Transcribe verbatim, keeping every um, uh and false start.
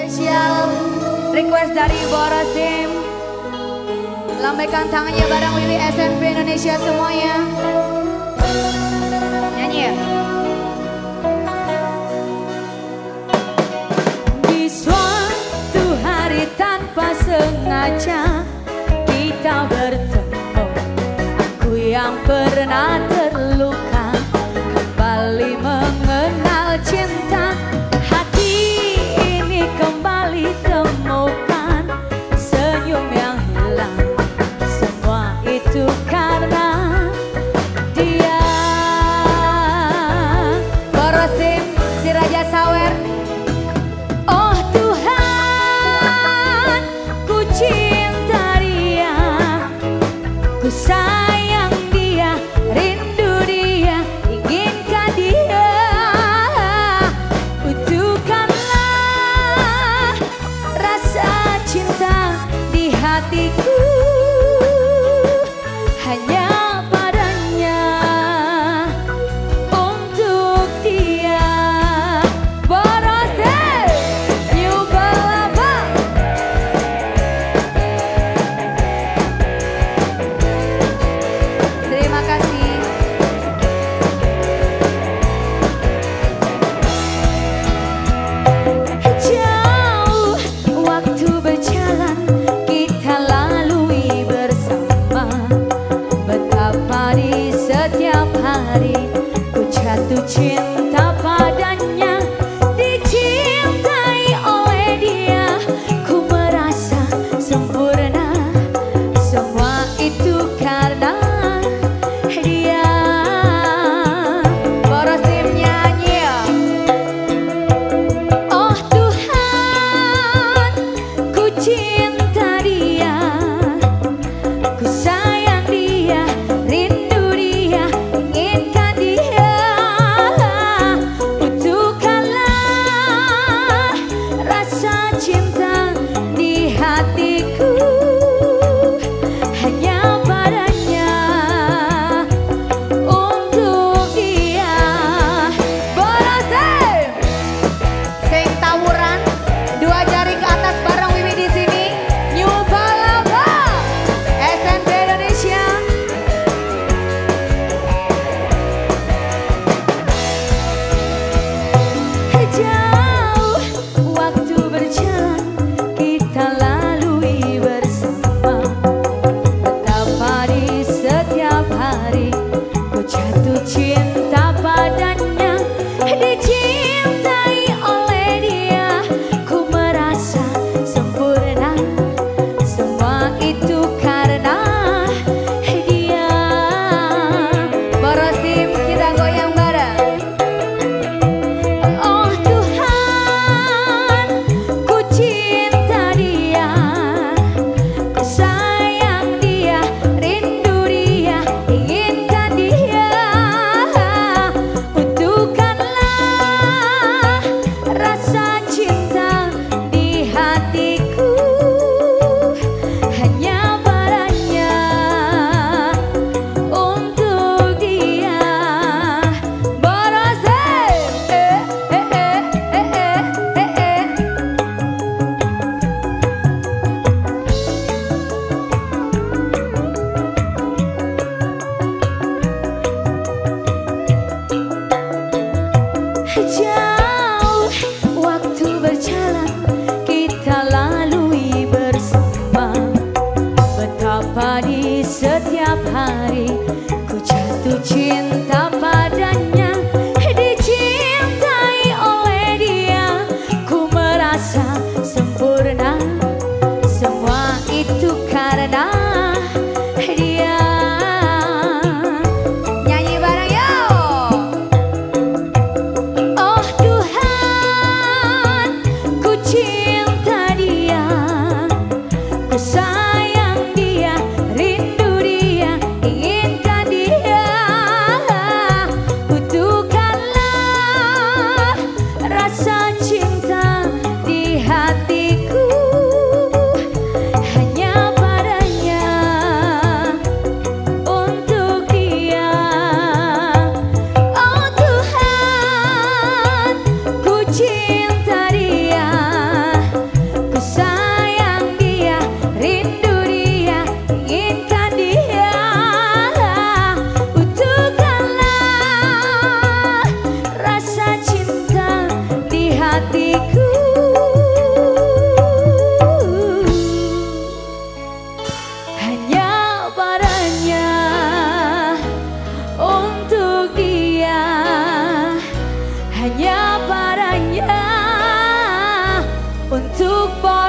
Spesial request dari Boros Tim. Lambaikan tangannya bareng Wiwi S N P Indonesia semuanya. Nyanyi ya. Di suatu hari tanpa sengaja kita bertemu, aku yang pernah terluka kembali mengenal cinta. Hati ini kembali temukan senyum yang hilang, semua itu karena dia. Boros Tim, si Raja Sawer. Oh Tuhan, ku cinta dia, ku sayang dia, rindu dia, inginkan dia. Butuhkanlah rasa cinta di hatiku, hanya padanya, untuk dia. Boros Tim, New Balaba. Terima kasih. Jauh waktu berjalan kita lalui bersama, betapa di setiap hari ku jatuh cinta padanya. Dicintai oleh dia, ku merasa sempurna, semua itu karena dia. Boros Tim nyanyi ya. Oh Tuhan, ku cinta dia, ku sayang dia, rindu dia, inginkan dia. Butuhkanlah rasa cinta di hatiku, hanya padanya, untuk dia. Boros Tim, sing tawuran dua jari ke atas bareng Wiwi di sini. New Balaba S N P Indonesia. Jauh waktu berjalan kita lalui bersama, betapa di setiap hari ku jatuh cinta padanya. Dicintai oleh dia, ku merasa sempurna, semua itu karena dia. Boros Tim, kita goyang bareng. Oh Tuhan, ku cinta dia, ku sayang dia, rindu dia, inginkan dia. Butuhkanlah rasa cinta di hatiku, hanya padanya, untuk dia. Boros Tim, eh eh eh eh eh eh eh. Jauh waktu berjalan kita lalui bersama, betapa di setiap hari ku jatuh cinta padanya. Dicintai oleh dia, ku merasa sempurna, semua itu karena dia. Nyanyi bareng yuk. Oh Tuhan, ku cinta dia, ku sayang dia, rindu dia, inginkan dia. Butuhkanlah rasa cinta di hatiku, hanya padanya, untuk dia. Oh Tuhan, ku cinta dia, untuk